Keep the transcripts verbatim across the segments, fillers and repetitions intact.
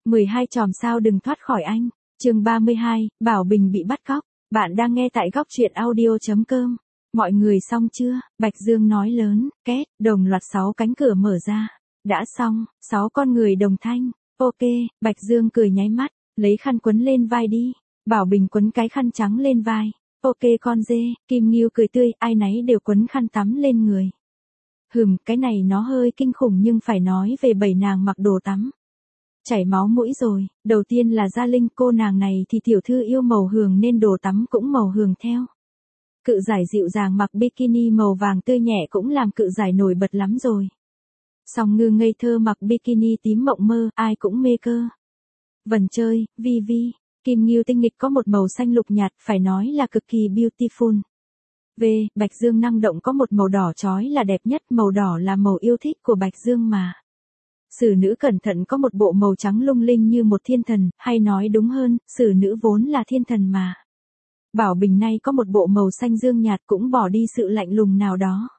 mười hai chòm sao đừng thoát khỏi anh. Chương ba mươi hai, Bảo Bình bị bắt cóc. Bạn đang nghe tại góc truyện audio chấm com. Mọi người xong chưa? Bạch Dương nói lớn, két, đồng loạt sáu cánh cửa mở ra. Đã xong, sáu con người đồng thanh. Ok, Bạch Dương cười nháy mắt, lấy khăn quấn lên vai đi. Bảo Bình quấn cái khăn trắng lên vai. Ok con dê, Kim Nghiêu cười tươi, ai nấy đều quấn khăn tắm lên người. Hừm, cái này nó hơi kinh khủng nhưng phải nói về bảy nàng mặc đồ tắm. Chảy máu mũi rồi, đầu tiên là Gia Linh, cô nàng này thì tiểu thư yêu màu hường nên đồ tắm cũng màu hường theo. Cự giải dịu dàng mặc bikini màu vàng tươi nhẹ cũng làm cự giải nổi bật lắm rồi. Song Ngư ngây thơ mặc bikini tím mộng mơ, ai cũng mê cơ. Vần chơi, Vi Vi, Kim Nghiêu tinh nghịch có một màu xanh lục nhạt, phải nói là cực kỳ beautiful. V, Bạch Dương năng động có một màu đỏ chói là đẹp nhất, màu đỏ là màu yêu thích của Bạch Dương mà. Sử nữ cẩn thận có một bộ màu trắng lung linh như một thiên thần, hay nói đúng hơn, sử nữ vốn là thiên thần mà. Bảo Bình nay có một bộ màu xanh dương nhạt cũng bỏ đi sự lạnh lùng nào đó.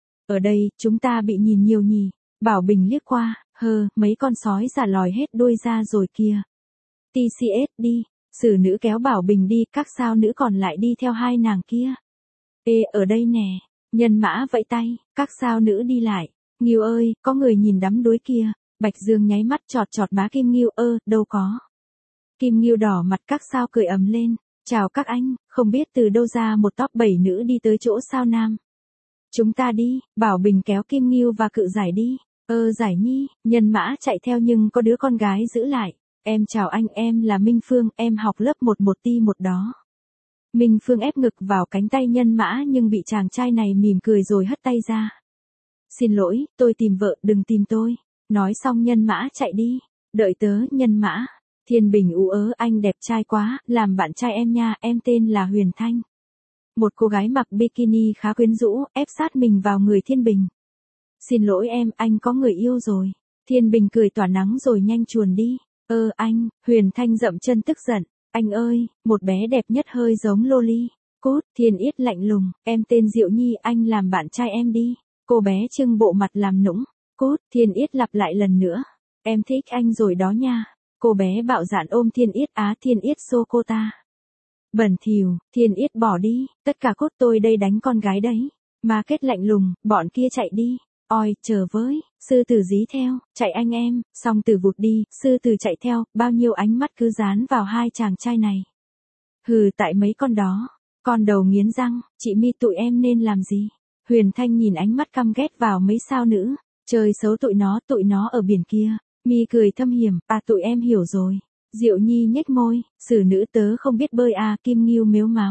Ở đây, chúng ta bị nhìn nhiều nhỉ. Bảo Bình liếc qua, hơ, mấy con sói giả lòi hết đuôi ra rồi kìa. tê xê ét đi, sử nữ kéo Bảo Bình đi, các sao nữ còn lại đi theo hai nàng kia. Ê, ở đây nè, nhân mã vẫy tay, các sao nữ đi lại. Nghiêu ơi, có người nhìn đắm đuối kia. Bạch Dương nháy mắt chọt chọt má Kim Nghiêu, ơ, đâu có. Kim Nghiêu đỏ mặt, các sao cười ầm lên. Chào các anh, không biết từ đâu ra một top bảy nữ đi tới chỗ sao nam. Chúng ta đi, Bảo Bình kéo Kim Nghiêu và cự giải đi. Ơ giải nhi, nhân mã chạy theo nhưng có đứa con gái giữ lại. Em chào anh, em là Minh Phương, em học lớp một một ti một đó. Minh Phương ép ngực vào cánh tay nhân mã nhưng bị chàng trai này mỉm cười rồi hất tay ra. Xin lỗi, tôi tìm vợ, đừng tìm tôi. Nói xong nhân mã chạy đi. Đợi tớ, nhân mã. Thiên Bình ú ớ, anh đẹp trai quá, làm bạn trai em nha, em tên là Huyền Thanh. Một cô gái mặc bikini khá quyến rũ, ép sát mình vào người Thiên Bình. Xin lỗi em, anh có người yêu rồi. Thiên Bình cười tỏa nắng rồi nhanh chuồn đi. Ơ anh, Huyền Thanh dậm chân tức giận. Anh ơi, một bé đẹp nhất hơi giống Loli. Cút, Thiên Yết lạnh lùng, em tên Diệu Nhi, anh làm bạn trai em đi. Cô bé trưng bộ mặt làm nũng. Cút, Thiên Yết lặp lại lần nữa. Em thích anh rồi đó nha. Cô bé bạo dạn ôm Thiên Yết, á Thiên Yết xô cô ta. Bẩn thỉu, Thiên Yết bỏ đi, tất cả cốt tôi đây đánh con gái đấy. Mà kết lạnh lùng, bọn kia chạy đi. Oi, chờ với, sư tử dí theo, chạy anh em, song tử vụt đi, sư tử chạy theo, bao nhiêu ánh mắt cứ dán vào hai chàng trai này. Hừ, tại mấy con đó, con đầu nghiến răng, chị Mi tụi em nên làm gì? Huyền Thanh nhìn ánh mắt căm ghét vào mấy sao nữ, chơi xấu tụi nó, tụi nó ở biển kia. Mi cười thâm hiểm, à tụi em hiểu rồi. Diệu Nhi nhếch môi, sử nữ tớ không biết bơi à, Kim Nghiêu mếu máo.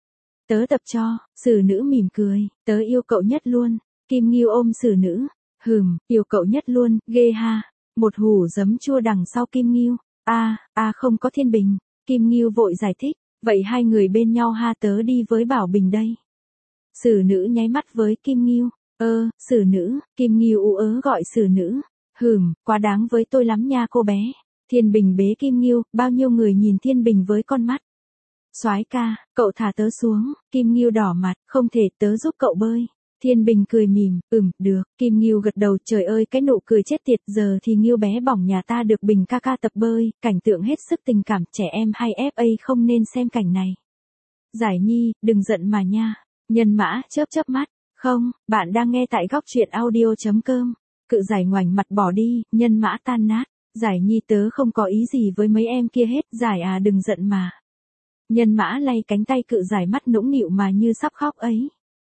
Tớ tập cho, sử nữ mỉm cười, tớ yêu cậu nhất luôn. Kim Nghiêu ôm sử nữ, hừm, yêu cậu nhất luôn, ghê ha. Một hủ giấm chua đằng sau Kim Nghiêu, a à, a à không có Thiên Bình. Kim Nghiêu vội giải thích, vậy hai người bên nhau ha, tớ đi với Bảo Bình đây. Sử nữ nháy mắt với Kim Nghiêu, ơ, sử nữ, Kim Nghiêu ú ớ gọi sử nữ, hừm, quá đáng với tôi lắm nha cô bé. Thiên Bình bế Kim Nghiêu, bao nhiêu người nhìn Thiên Bình với con mắt. Soái ca, cậu thả tớ xuống, Kim Nghiêu đỏ mặt, không thể, tớ giúp cậu bơi. Thiên Bình cười mỉm, ừm, được, Kim Nghiêu gật đầu, trời ơi cái nụ cười chết tiệt, giờ thì Nghiêu bé bỏng nhà ta được Bình ca ca tập bơi, cảnh tượng hết sức tình cảm, trẻ em hay ép a không nên xem cảnh này. Giải Nhi, đừng giận mà nha. Nhân mã chớp chớp mắt, không, bạn đang nghe tại góc truyện audio chấm com. Cự giải ngoảnh mặt bỏ đi, nhân mã tan nát. Giải Nhi tớ không có ý gì với mấy em kia hết, giải à đừng giận mà. Nhân mã lay cánh tay cự giải, mắt nũng nịu mà như sắp khóc ấy.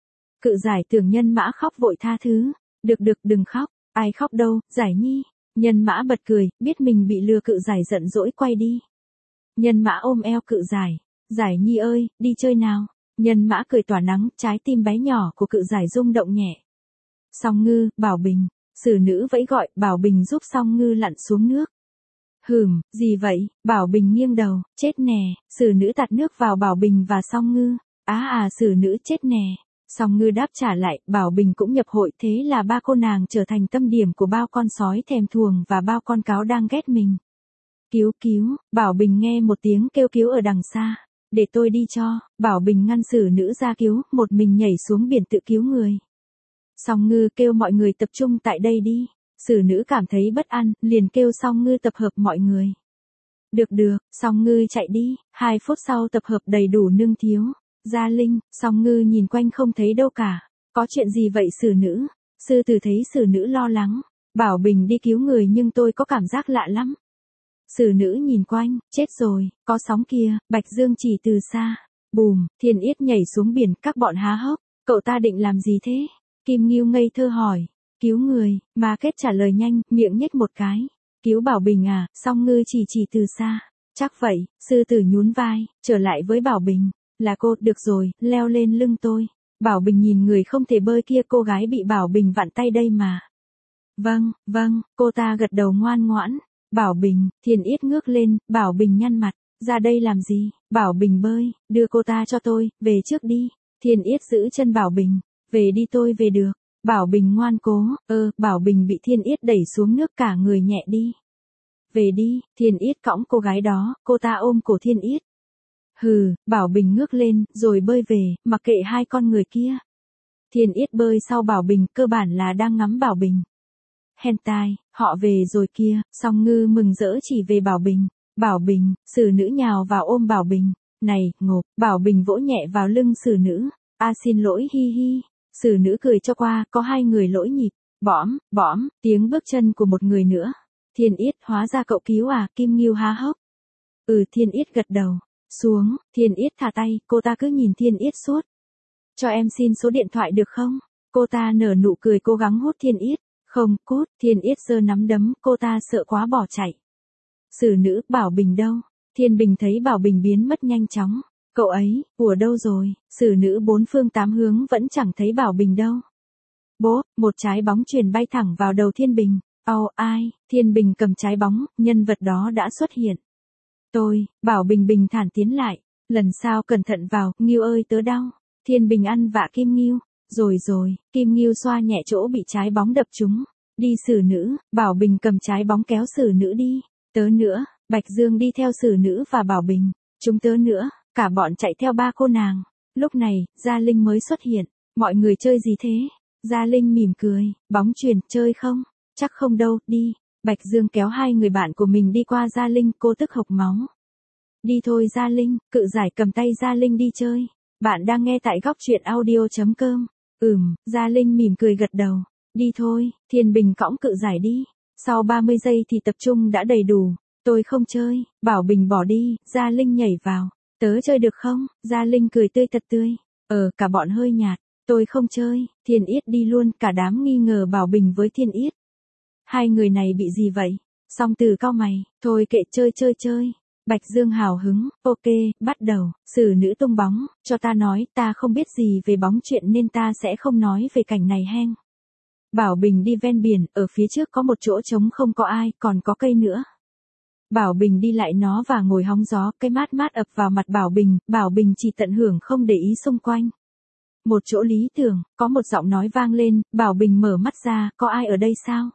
Cự giải tưởng nhân mã khóc vội tha thứ. Được được đừng khóc, ai khóc đâu, Giải Nhi. Nhân mã bật cười, biết mình bị lừa, cự giải giận dỗi quay đi. Nhân mã ôm eo cự giải, Giải Nhi ơi, đi chơi nào. Nhân mã cười tỏa nắng, trái tim bé nhỏ của cự giải rung động nhẹ. Song Ngư, Bảo Bình, sử nữ vẫy gọi, Bảo Bình giúp Song Ngư lặn xuống nước. Hừm, gì vậy? Bảo Bình nghiêng đầu, chết nè, sử nữ tạt nước vào Bảo Bình và Song Ngư. Á à, sử nữ chết nè. Song Ngư đáp trả lại, Bảo Bình cũng nhập hội, thế là ba cô nàng trở thành tâm điểm của bao con sói thèm thuồng và bao con cáo đang ghét mình. Cứu cứu, Bảo Bình nghe một tiếng kêu cứu ở đằng xa. Để tôi đi cho, Bảo Bình ngăn sử nữ ra cứu, một mình nhảy xuống biển tự cứu người. Song Ngư kêu mọi người tập trung tại đây đi. Sử nữ cảm thấy bất an, liền kêu Song Ngư tập hợp mọi người. Được được, Song Ngư chạy đi, hai phút sau tập hợp đầy đủ nương thiếu. Gia Linh, Song Ngư nhìn quanh không thấy đâu cả. Có chuyện gì vậy Sử Nữ? Sư tử thấy Sử Nữ lo lắng. Bảo Bình đi cứu người nhưng tôi có cảm giác lạ lắm. Sử Nữ nhìn quanh, chết rồi, có sóng kia, Bạch Dương chỉ từ xa. Bùm, Thiên Yết nhảy xuống biển, các bọn há hốc. Cậu ta định làm gì thế? Kim Ngưu ngây thơ hỏi. Cứu người, mà Kết trả lời nhanh, miệng nhếch một cái. Cứu Bảo Bình à? Song Ngư chỉ chỉ từ xa. Chắc vậy, sư tử nhún vai, trở lại với Bảo Bình. Là cô, được rồi, leo lên lưng tôi. Bảo Bình nhìn người không thể bơi kia, cô gái bị Bảo Bình vặn tay đây mà. Vâng, vâng, cô ta gật đầu ngoan ngoãn. Bảo Bình, Thiên Yết ngước lên, Bảo Bình nhăn mặt. Ra đây làm gì? Bảo Bình bơi, đưa cô ta cho tôi, về trước đi. Thiên Yết giữ chân Bảo Bình. Về đi tôi về được. Bảo Bình ngoan cố, ơ, Bảo Bình bị Thiên Yết đẩy xuống nước cả người nhẹ đi. Về đi, Thiên Yết cõng cô gái đó, cô ta ôm cổ Thiên Yết. Hừ, Bảo Bình ngước lên, rồi bơi về, mặc kệ hai con người kia. Thiên Yết bơi sau Bảo Bình, cơ bản là đang ngắm Bảo Bình. Hentai, họ về rồi kia, Song Ngư mừng rỡ chỉ về Bảo Bình. Bảo Bình, Sử Nữ nhào vào ôm Bảo Bình. Này, ngộp, Bảo Bình vỗ nhẹ vào lưng Sử Nữ. A xin lỗi hi hi. Sử Nữ cười cho qua, có hai người lỗi nhịp. Bõm, bõm, tiếng bước chân của một người nữa. Thiên Yết, hóa ra cậu cứu à? Kim Ngưu há hốc. Ừ, Thiên Yết gật đầu. Xuống, Thiên Yết thả tay, cô ta cứ nhìn Thiên Yết suốt. Cho em xin số điện thoại được không? Cô ta nở nụ cười cố gắng hút Thiên Yết. Không, cút, Thiên Yết giơ nắm đấm, cô ta sợ quá bỏ chạy. Sử Nữ, Bảo Bình đâu? Thiên Bình thấy Bảo Bình biến mất nhanh chóng. Cậu ấy, của đâu rồi? Sử Nữ bốn phương tám hướng vẫn chẳng thấy Bảo Bình đâu. Bố, một trái bóng chuyền bay thẳng vào đầu Thiên Bình. Ồ, ai? Thiên Bình cầm trái bóng, nhân vật đó đã xuất hiện. Tôi, Bảo Bình bình thản tiến lại. Lần sau cẩn thận vào, Ngưu ơi tớ đau. Thiên Bình ăn vạ Kim Ngưu. Rồi rồi, Kim Ngưu xoa nhẹ chỗ bị trái bóng đập trúng. Đi Sử Nữ, Bảo Bình cầm trái bóng kéo Sử Nữ đi. Tớ nữa, Bạch Dương đi theo Sử Nữ và Bảo Bình. Chúng tớ nữa, cả bọn chạy theo ba cô nàng. Lúc này, Gia Linh mới xuất hiện. Mọi người chơi gì thế? Gia Linh mỉm cười, bóng chuyền, chơi không? Chắc không đâu, đi. Bạch Dương kéo hai người bạn của mình đi qua Gia Linh, cô tức hộc máu. Đi thôi Gia Linh, Cự Giải cầm tay Gia Linh đi chơi. Bạn đang nghe tại góc truyện audio chấm com. Ừm, Gia Linh mỉm cười gật đầu. Đi thôi, Thiên Bình cõng Cự Giải đi. Sau ba mươi giây thì tập trung đã đầy đủ. Tôi không chơi, Bảo Bình bỏ đi, Gia Linh nhảy vào. Tớ chơi được không? Gia Linh cười tươi thật tươi. Ờ, cả bọn hơi nhạt. Tôi không chơi, Thiên Yết đi luôn, cả đám nghi ngờ Bảo Bình với Thiên Yết. Hai người này bị gì vậy? Song Từ cau mày, thôi kệ chơi chơi chơi. Bạch Dương hào hứng, ok, bắt đầu. Sử Nữ tung bóng, cho ta nói, ta không biết gì về bóng chuyện nên ta sẽ không nói về cảnh này hen. Bảo Bình đi ven biển, ở phía trước có một chỗ trống không có ai, còn có cây nữa. Bảo Bình đi lại nó và ngồi hóng gió, cái mát mát ập vào mặt Bảo Bình, Bảo Bình chỉ tận hưởng không để ý xung quanh. Một chỗ lý tưởng, có một giọng nói vang lên, Bảo Bình mở mắt ra, có ai ở đây sao?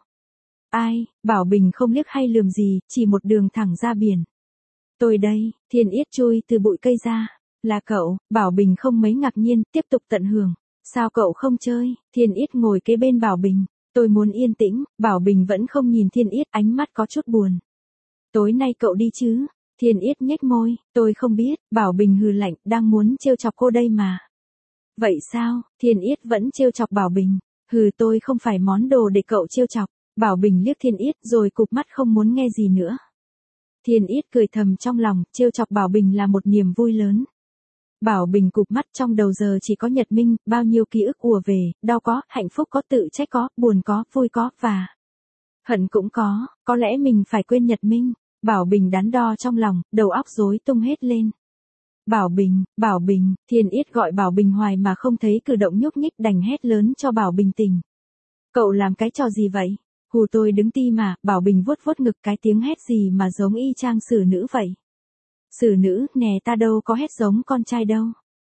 Ai? Bảo Bình không liếc hay lườm gì, chỉ một đường thẳng ra biển. Tôi đây, Thiên Yết chui từ bụi cây ra. Là cậu, Bảo Bình không mấy ngạc nhiên, tiếp tục tận hưởng. Sao cậu không chơi? Thiên Yết ngồi kế bên Bảo Bình. Tôi muốn yên tĩnh, Bảo Bình vẫn không nhìn Thiên Yết, ánh mắt có chút buồn. Tối nay cậu đi chứ? Thiên Yết nhếch môi, tôi không biết, Bảo Bình hừ lạnh, đang muốn trêu chọc cô đây mà. Vậy sao? Thiên Yết vẫn trêu chọc Bảo Bình. Hừ, tôi không phải món đồ để cậu trêu chọc. Bảo Bình liếc Thiên Yết rồi cụp mắt không muốn nghe gì nữa. Thiên Yết cười thầm trong lòng, trêu chọc Bảo Bình là một niềm vui lớn. Bảo Bình cụp mắt, trong đầu giờ chỉ có Nhật Minh, bao nhiêu ký ức ùa về, đau có, hạnh phúc có, tự trách có, buồn có, vui có, và hận cũng có, có lẽ mình phải quên Nhật Minh. Bảo Bình đắn đo trong lòng, đầu óc rối tung hết lên. Bảo Bình, Bảo Bình, Thiên Yết gọi Bảo Bình hoài mà không thấy cử động nhúc nhích, đành hét lớn cho Bảo Bình tỉnh. Cậu làm cái trò gì vậy? Hù tôi đứng ti mà, Bảo Bình vuốt vuốt ngực, cái tiếng hét gì mà giống y chang Sử Nữ vậy. Sử Nữ, nè ta đâu có hét giống con trai đâu.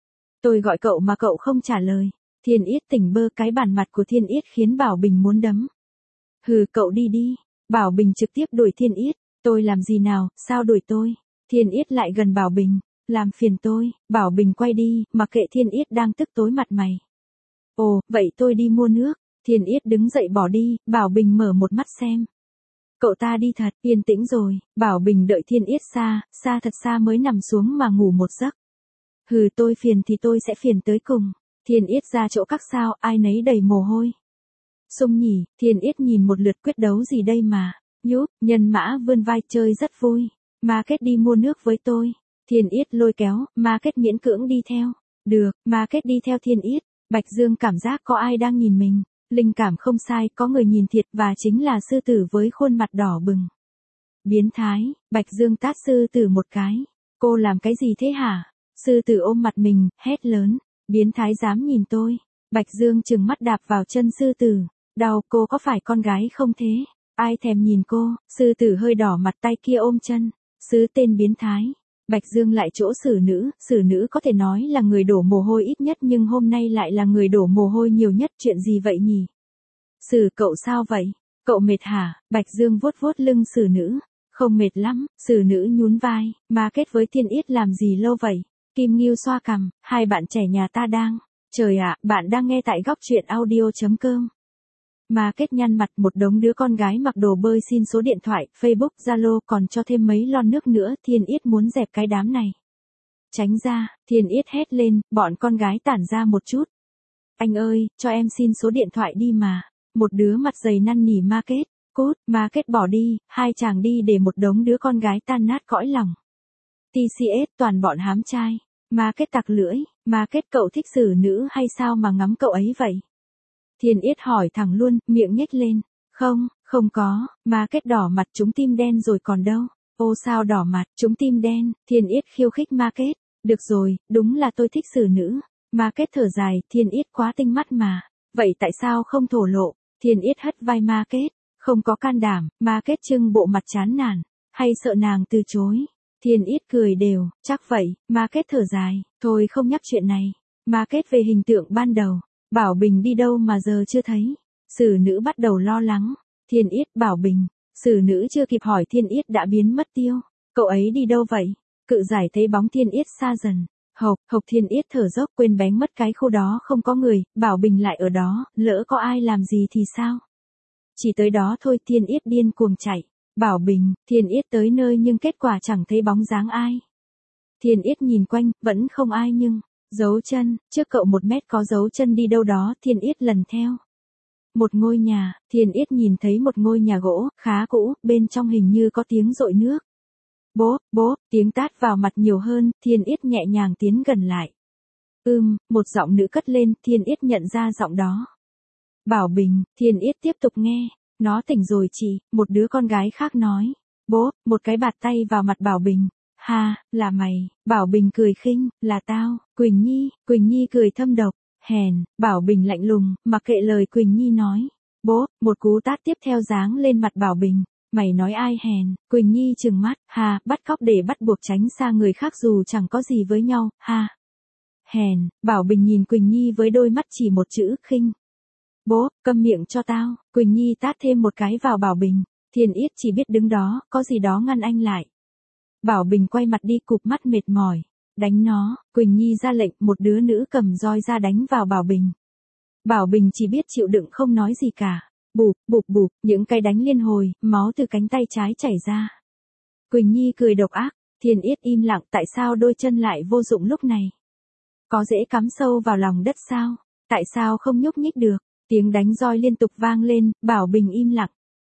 Tôi gọi cậu mà cậu không trả lời. Thiên Yết tỉnh bơ, cái bản mặt của Thiên Yết khiến Bảo Bình muốn đấm. Hừ, cậu đi đi. Bảo Bình trực tiếp đuổi Thiên Yết. Tôi làm gì nào, sao đuổi tôi? Thiên Yết lại gần Bảo Bình. Làm phiền tôi. Bảo Bình quay đi, mặc kệ Thiên Yết đang tức tối mặt mày. Ồ, vậy tôi đi mua nước. Thiên Yết đứng dậy bỏ đi, Bảo Bình mở một mắt xem. Cậu ta đi thật, yên tĩnh rồi, Bảo Bình đợi Thiên Yết xa, xa thật xa mới nằm xuống mà ngủ một giấc. Hừ, tôi phiền thì tôi sẽ phiền tới cùng. Thiên Yết ra chỗ các sao, ai nấy đầy mồ hôi. Sung nhỉ, Thiên Yết nhìn một lượt quyết đấu gì đây mà. Nhút, nhân mã vươn vai chơi rất vui. Market đi mua nước với tôi. Thiên Yết lôi kéo, Market miễn cưỡng đi theo. Được, Market đi theo Thiên Yết. Bạch Dương cảm giác có ai đang nhìn mình. Linh cảm không sai, có người nhìn thiệt và chính là sư tử với khuôn mặt đỏ bừng. Biến thái, Bạch Dương tát sư tử một cái. Cô làm cái gì thế hả? Sư tử ôm mặt mình, hét lớn. Biến thái dám nhìn tôi. Bạch Dương trừng mắt đạp vào chân sư tử. Đau, cô có phải con gái không thế? Ai thèm nhìn cô? Sư tử hơi đỏ mặt, tay kia ôm chân. Sứ tên biến thái. Bạch Dương lại chỗ xử nữ, xử nữ có thể nói là người đổ mồ hôi ít nhất nhưng hôm nay lại là người đổ mồ hôi nhiều nhất, chuyện gì vậy nhỉ? Xử cậu sao vậy? Cậu mệt hả? Bạch Dương vuốt vuốt lưng xử nữ. Không mệt lắm, xử nữ nhún vai, mà kết với Thiên Yết làm gì lâu vậy? Kim Ngưu xoa cằm, hai bạn trẻ nhà ta đang. Trời ạ, bạn đang nghe tại góc truyện audio.com. Mà kết nhăn mặt, một đống đứa con gái mặc đồ bơi xin số điện thoại, Facebook, Zalo, còn cho thêm mấy lon nước nữa. Thiên Yết muốn dẹp cái đám này. Tránh ra, Thiên Yết hét lên, bọn con gái tản ra một chút. Anh ơi, cho em xin số điện thoại đi mà. Một đứa mặt dày năn nỉ Market. Cút, Market bỏ đi, hai chàng đi để một đống đứa con gái tan nát cõi lòng. tê xê ét toàn bọn hám trai. Market tặc lưỡi, Market cậu thích xử nữ hay sao mà ngắm cậu ấy vậy? Thiên Yết hỏi thẳng luôn, miệng nhếch lên. Không, không có, Market đỏ mặt, trúng tim đen rồi còn đâu. Ô sao đỏ mặt, trúng tim đen? Thiên Yết khiêu khích Market. Được rồi, đúng là tôi thích xử nữ. Market thở dài, Thiên Yết quá tinh mắt mà. Vậy tại sao không thổ lộ? Thiên Yết hất vai Market. Không có can đảm, Market trưng bộ mặt chán nản. Hay sợ nàng từ chối? Thiên Yết cười đều, chắc vậy. Market thở dài, thôi không nhắc chuyện này. Market về hình tượng ban đầu. Bảo Bình đi đâu mà giờ chưa thấy? Xử nữ bắt đầu lo lắng. Thiên Yết, Bảo Bình. Xử nữ chưa kịp hỏi Thiên Yết đã biến mất tiêu. Cậu ấy đi đâu vậy? Cự giải thấy bóng Thiên Yết xa dần. Hộc, hộc Thiên Yết thở dốc, quên bén mất cái khu đó không có người, Bảo Bình lại ở đó, lỡ có ai làm gì thì sao? Chỉ tới đó thôi. Thiên Yết điên cuồng chạy. Bảo Bình, Thiên Yết tới nơi nhưng kết quả chẳng thấy bóng dáng ai. Thiên Yết nhìn quanh, vẫn không ai nhưng, dấu chân, trước cậu một mét có dấu chân đi đâu đó. Thiên Yết lần theo. Một ngôi nhà, Thiên Yết nhìn thấy một ngôi nhà gỗ, khá cũ, bên trong hình như có tiếng dội nước. Bố, bố, tiếng tát vào mặt nhiều hơn, Thiên Yết nhẹ nhàng tiến gần lại. Ưm, một giọng nữ cất lên, Thiên Yết nhận ra giọng đó. Bảo Bình, Thiên Yết tiếp tục nghe. Nó tỉnh rồi chị, một đứa con gái khác nói. Bố, một cái bạt tay vào mặt Bảo Bình. Ha, là mày. Bảo Bình cười khinh, là tao, Quỳnh Nhi. Quỳnh Nhi cười thâm độc. Hèn, Bảo Bình lạnh lùng, mặc kệ lời Quỳnh Nhi nói. Bố, một cú tát tiếp theo giáng lên mặt Bảo Bình. Mày nói ai hèn? Quỳnh Nhi trừng mắt, ha, bắt cóc để bắt buộc tránh xa người khác dù chẳng có gì với nhau, ha. Hèn, Bảo Bình nhìn Quỳnh Nhi với đôi mắt chỉ một chữ khinh. Bố, câm miệng cho tao. Quỳnh Nhi tát thêm một cái vào Bảo Bình. Thiên Yết chỉ biết đứng đó, có gì đó ngăn anh lại. Bảo Bình quay mặt đi, cụp mắt mệt mỏi. Đánh nó. Quỳnh Nhi ra lệnh, một đứa nữ cầm roi ra đánh vào Bảo Bình. Bảo Bình chỉ biết chịu đựng không nói gì cả. Bụp, bụp bụp, những cái đánh liên hồi, máu từ cánh tay trái chảy ra. Quỳnh Nhi cười độc ác. Thiên Yết im lặng, tại sao đôi chân lại vô dụng lúc này? Có dễ cắm sâu vào lòng đất sao? Tại sao không nhúc nhích được? Tiếng đánh roi liên tục vang lên, Bảo Bình im lặng.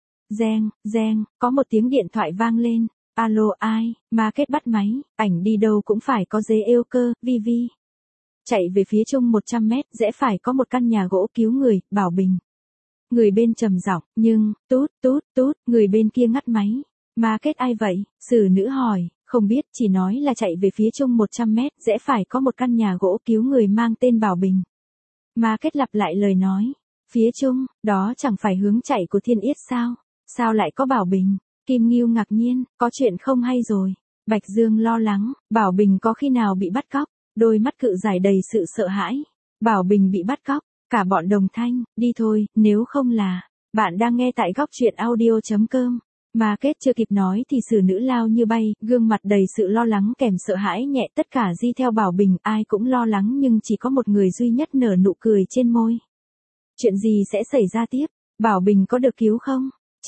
Reng, reng, có một tiếng điện thoại vang lên. Alo ai? Market bắt máy, ảnh đi đâu cũng phải có dế êu cơ, vi vi. Chạy về phía trung một trăm mét, rẽ phải có một căn nhà gỗ cứu người, Bảo Bình. Người bên trầm giọng, nhưng, tút, tút, tút, người bên kia ngắt máy. Market ai vậy? Xử nữ hỏi, không biết, chỉ nói là chạy về phía trung một trăm mét, rẽ phải có một căn nhà gỗ cứu người mang tên Bảo Bình. Market lặp lại lời nói. Phía trung, đó chẳng phải hướng chạy của Thiên Yết sao? Sao lại có Bảo Bình? Kim Ngưu ngạc nhiên, có chuyện không hay rồi. Bạch Dương lo lắng, Bảo Bình có khi nào bị bắt cóc? Đôi mắt cự giải đầy sự sợ hãi. Bảo Bình bị bắt cóc, cả bọn đồng thanh, đi thôi, nếu không là. Bạn đang nghe tại góc truyện audio.com. Mà kết chưa kịp nói thì xử nữ lao như bay, gương mặt đầy sự lo lắng kèm sợ hãi nhẹ, tất cả di theo Bảo Bình, ai cũng lo lắng nhưng chỉ có một người duy nhất nở nụ cười trên môi. Chuyện gì sẽ xảy ra tiếp? Bảo Bình có được cứu không?